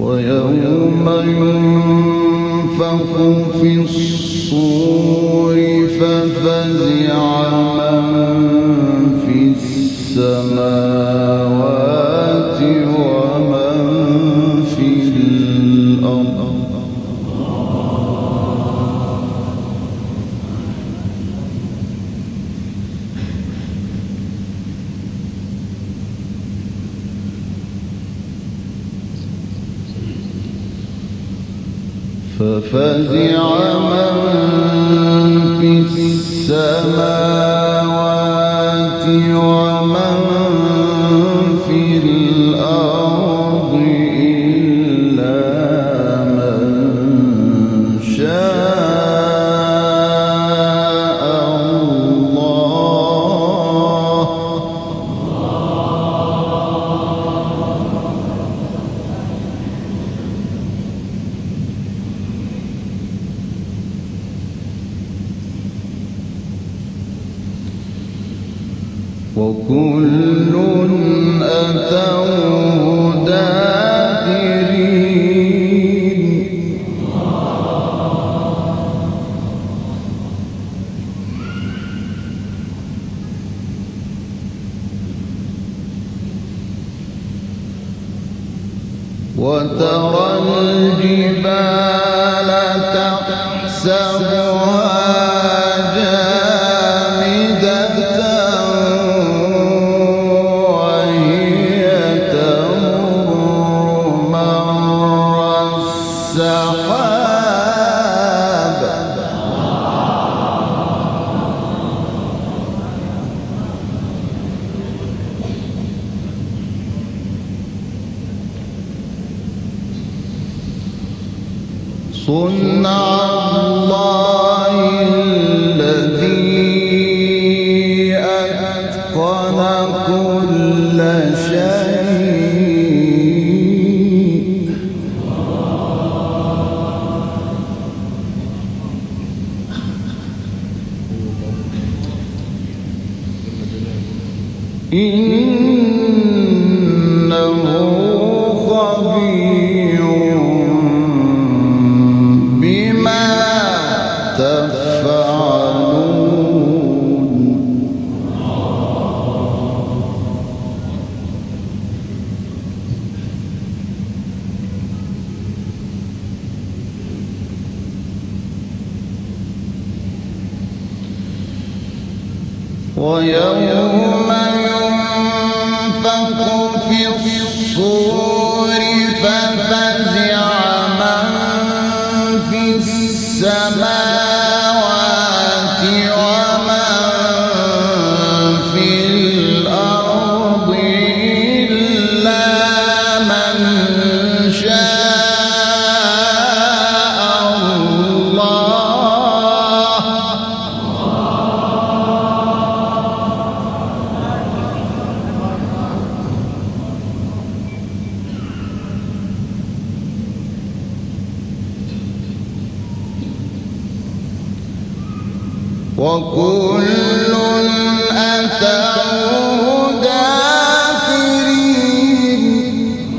ويوم ينفخ في الصور ففزع من في السماوات ومن في الأرض ففزع من في السماوات ومن في الأرض إلا من شاء الله وكل أتوه داخرين وترى الجبال تحسبها صنع الله الذي أتقن كل شيء إنه خبير ويوم ينفخ في الصور ففزع من في السماوات ومن في الأرض إلا من شاء الله وكل أتوه داخرين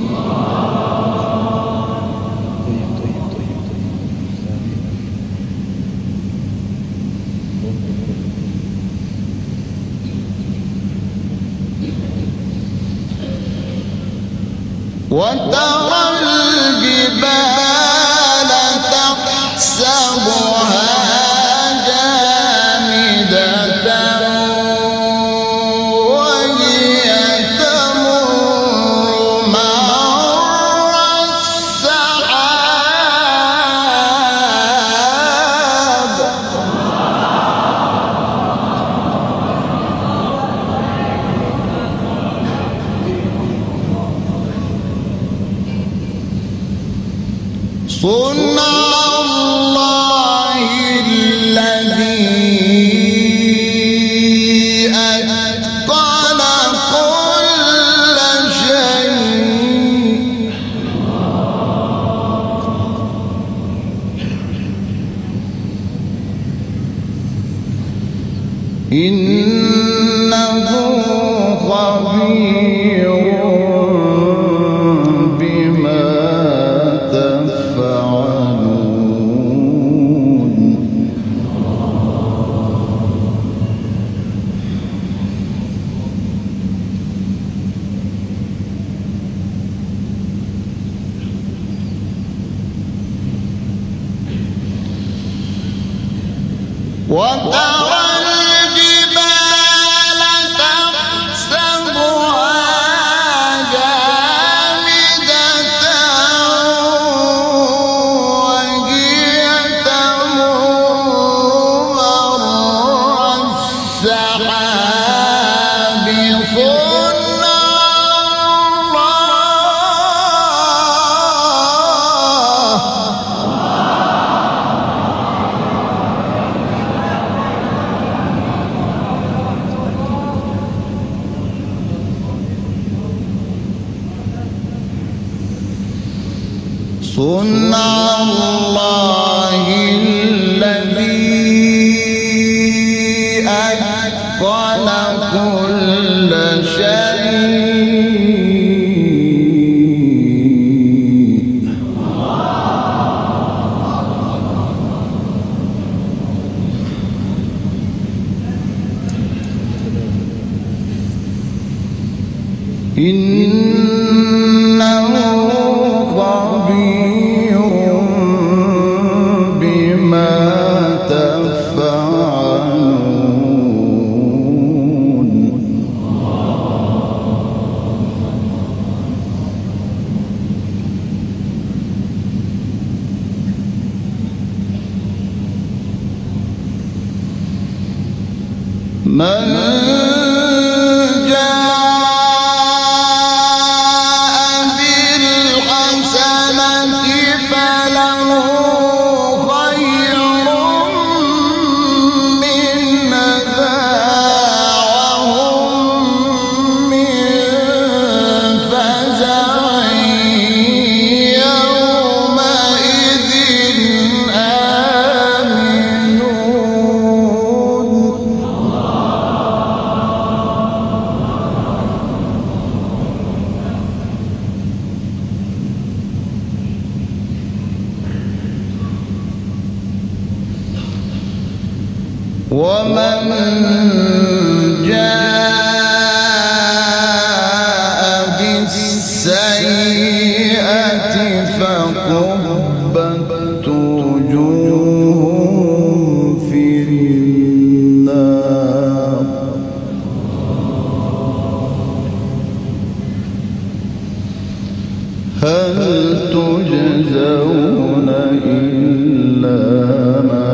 وترى الجبال تحسبها صنع الله الذي أتقن كل شيء إنه خبير بما وترى الجبال تحسبها جامدة وهي تمر مر السحاب صنع صنع الله الذي أتقن كل شيء إنه خبير بما تفعلون من ومن جاء بالسيئة فكبت وجوههم في النار هل تجزون إلا ما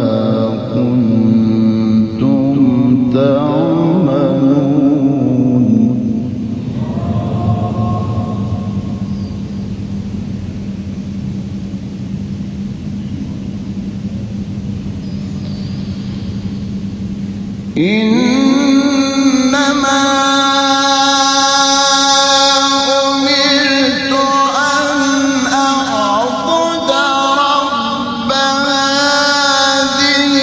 تعملون إنما أمرت أن أعبد رب هذه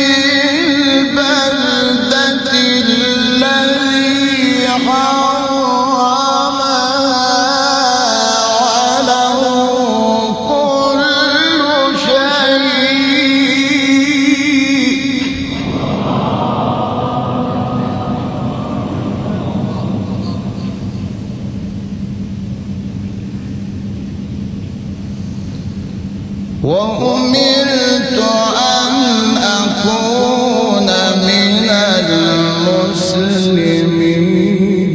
البلدة الذي حرمها وله كل شيء وأمرت أن أكون من المسلمين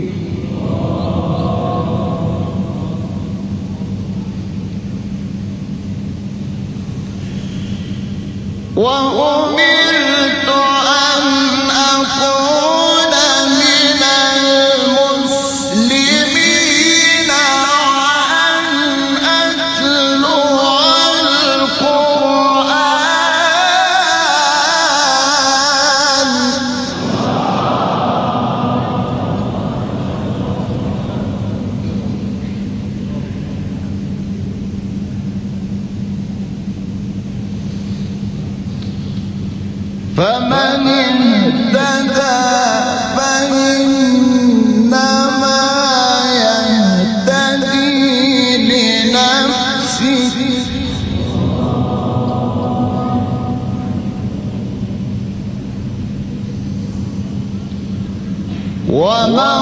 وأمرت أن أكون من المسلمين وأن أتلو القرآن فمن اهتدى فإنما يهتدي لنفسه ومن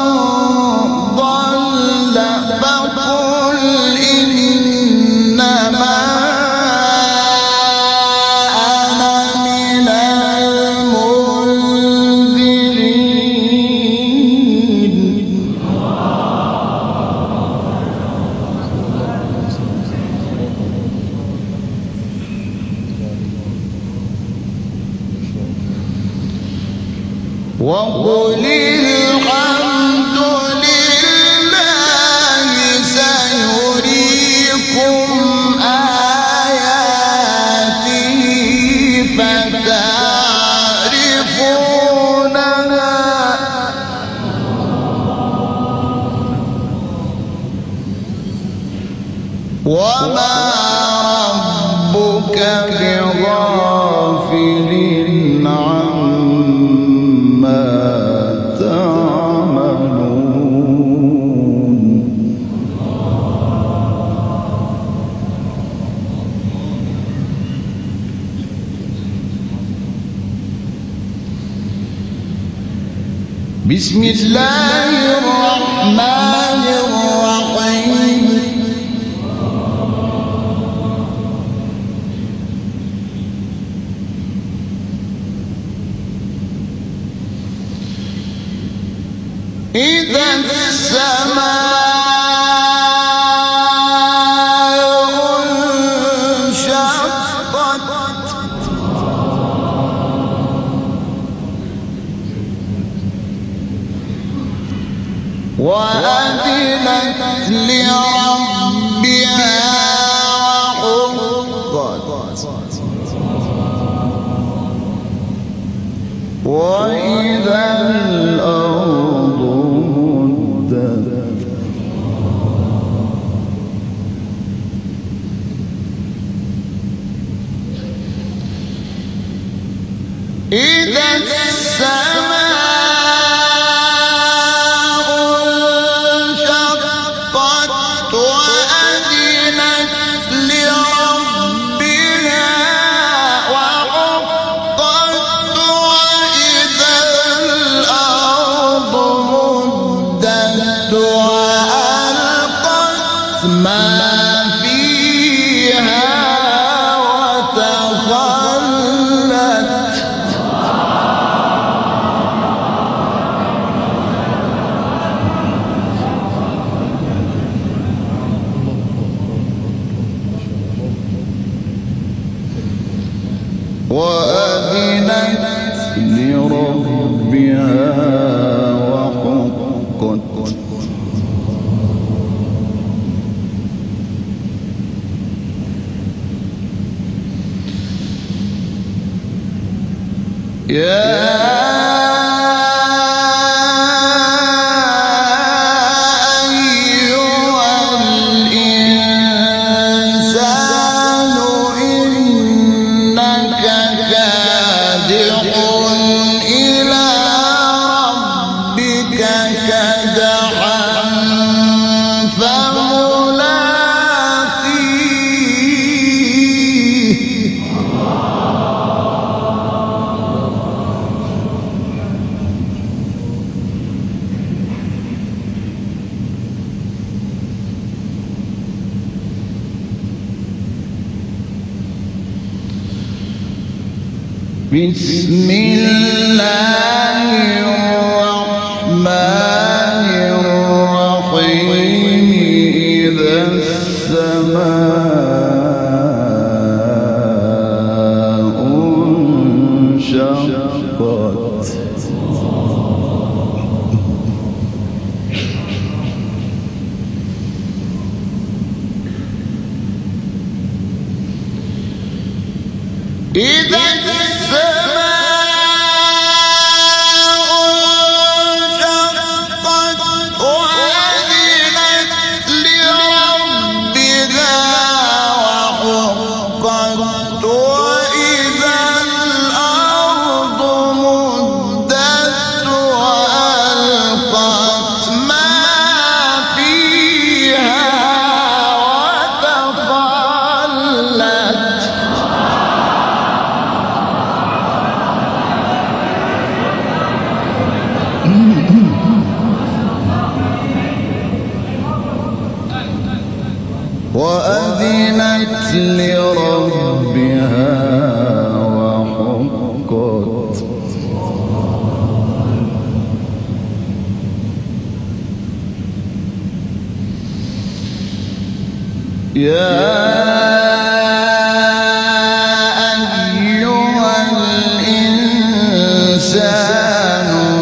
ضل فقل إنما أنا من وقل الحمد لله سيريكم آياته فتعرفونها وما ربك بغافل عما تعملون بسم الله الرحمن الرحيم إذا السماء انشقت وأذنت لربها وحقت وإذا الأرض مدت إذا السماء انشقت وأذنت لربها وحقت وإذا الأرض مدت وألقت ما فيها وتخلت وأذنت لربها وحقت يا بسم الله الرحمن الرحيم إذا السماء انشقت إذا وأذنت لربها وحقت يا أيها الإنسان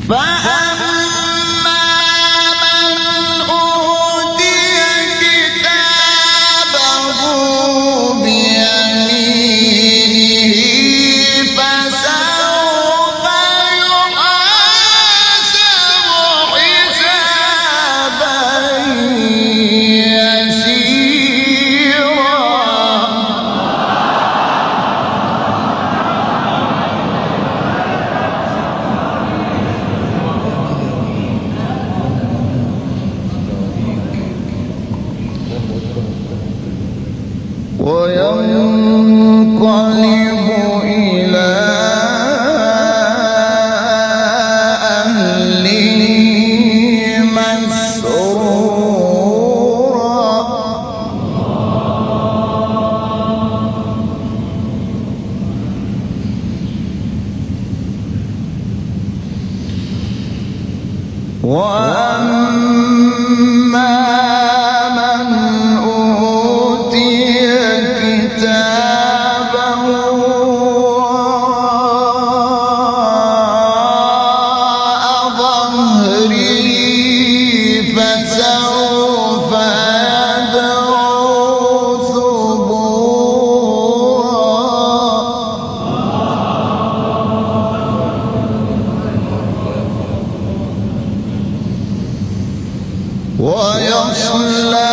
وينقلب إلى أهله مسرورا وأما من أوتي كتابه وراء ظهره فسوف يدعو ثبورا ويصلى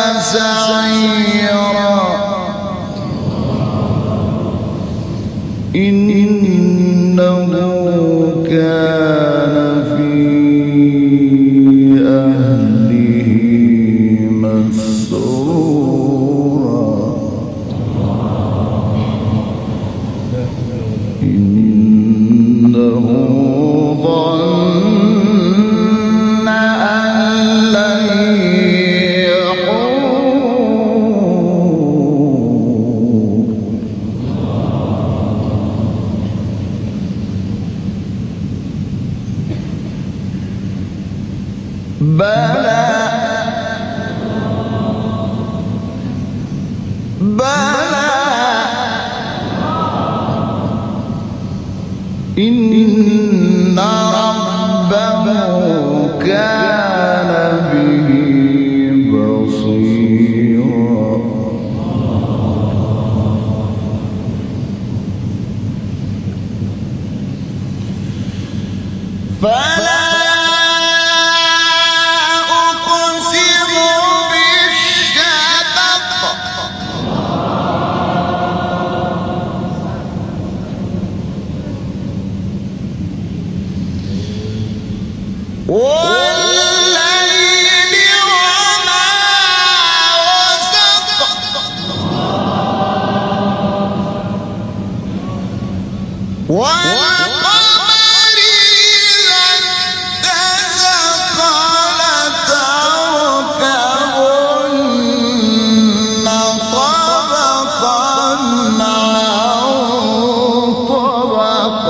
سعيرا إنه كان في أهله مسرورا إنه ظن أن لن يحور بلى إن ربه كان به بصيرا فلا أقسم بالشفق والليل وما وسق والقمر إذا اتسق لتركبن طبقا عن طبق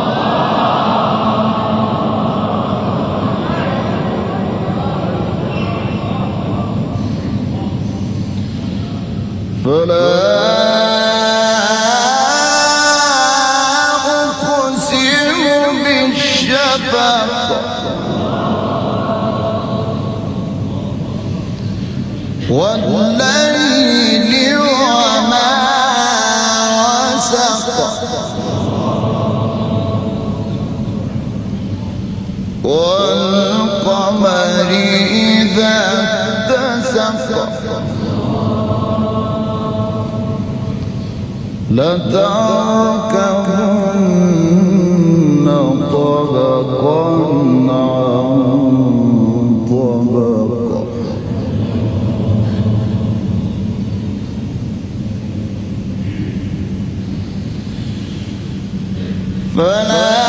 فلا أقسم بالشفق والليل وما وسق والقمر إذا اتسق لتركبن طبقا عن طبق فلا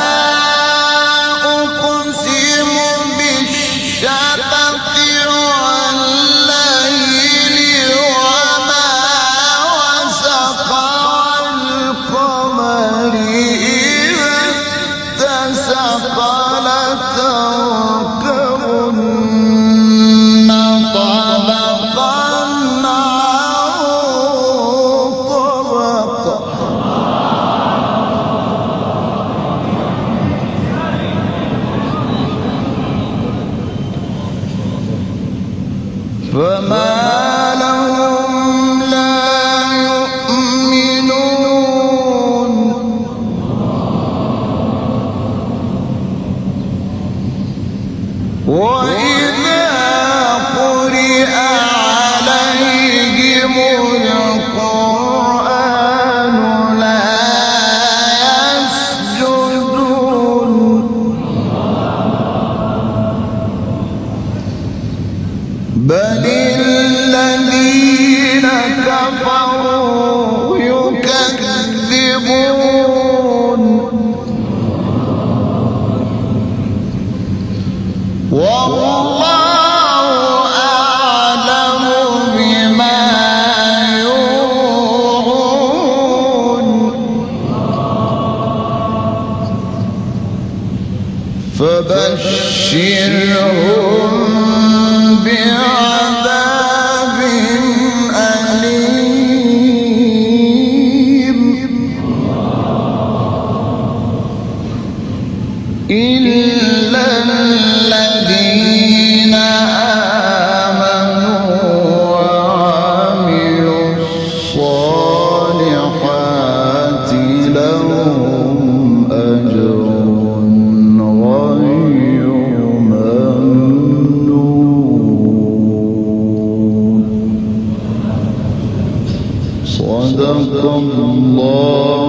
أقسم بالشفق والليل وما وسق والقمر إذا اتسق لتركبن طبقا عن طبق الله